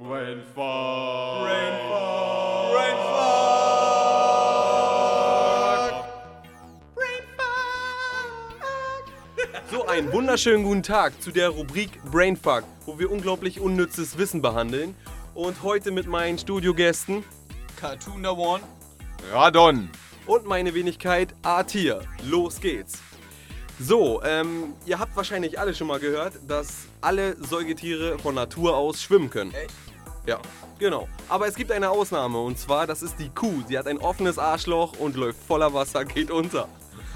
Brainfuck. So, einen wunderschönen guten Tag zu der Rubrik Brainfuck, wo wir unglaublich unnützes Wissen behandeln. Und heute mit meinen Studiogästen Cartoon the One, Radon. und meine Wenigkeit Artir. Los geht's! So, ihr habt wahrscheinlich alle schon mal gehört, dass alle Säugetiere von Natur aus schwimmen können. Echt? Ja, genau. Aber es gibt eine Ausnahme und zwar, das ist die Kuh. Sie hat ein offenes Arschloch und läuft voller Wasser, geht unter.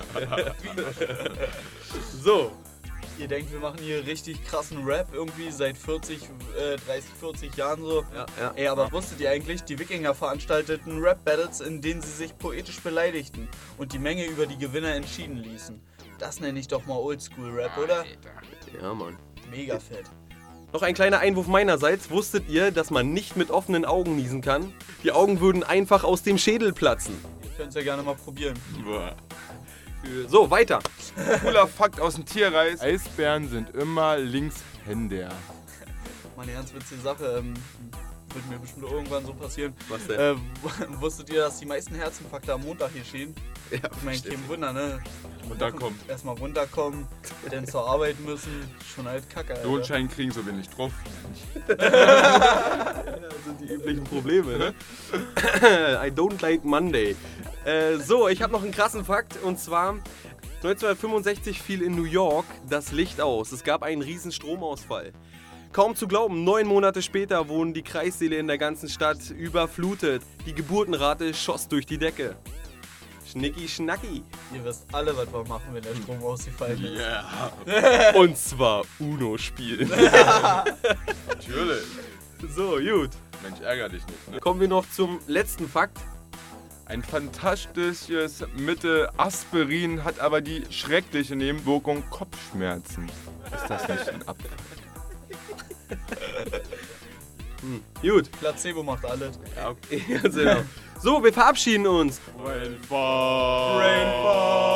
So, Ihr denkt, wir machen hier richtig krassen Rap irgendwie seit 30, 40 Jahren so. ja. Ey, aber wusstet ihr eigentlich, die Wikinger veranstalteten Rap-Battles, in denen sie sich poetisch beleidigten und die Menge über die Gewinner entschieden ließen. Das nenne ich doch mal Oldschool-Rap, oder? Ja, Mann. Mega fett. Noch ein kleiner Einwurf meinerseits. Wusstet ihr, dass man nicht mit offenen Augen niesen kann? Die Augen würden einfach aus dem Schädel platzen. Ihr könnt es ja gerne mal probieren. So, weiter. Cooler Fakt aus dem Tierreich. Eisbären sind immer Linkshänder. Mal eine ganz witzige Sache. Wird mir bestimmt irgendwann so passieren. Was denn? Wusstet ihr, dass die meisten Herzinfarkte am Montag hier stehen? Ja, Ich meine, kein Wunder, ne? Runterkommen. Erstmal runterkommen, dann zur Arbeit müssen. Schon halt kacke, Alter. Lohnschein kriegen so wenig drauf. Das sind die üblichen Probleme, ne? I don't like Monday. So, ich habe noch einen krassen Fakt und zwar 1965 fiel in New York das Licht aus. Es gab einen riesen Stromausfall. Kaum zu glauben, 9 Monate später wurden die Kreissäle in der ganzen Stadt überflutet. Die Geburtenrate schoss durch die Decke. Schnicki schnacki. Ihr wisst alle, was wir machen, wenn der Strom ausgefallen ist. Yeah. Und zwar Uno spielen. Natürlich. So, gut. Mensch, ärger dich nicht, ne? Kommen wir noch zum letzten Fakt. Ein fantastisches Mittel Aspirin hat aber die schreckliche Nebenwirkung Kopfschmerzen. Ist das nicht ein Abfuck? Gut. Placebo macht alles. Ja, okay. So, wir verabschieden uns. Brainfuck.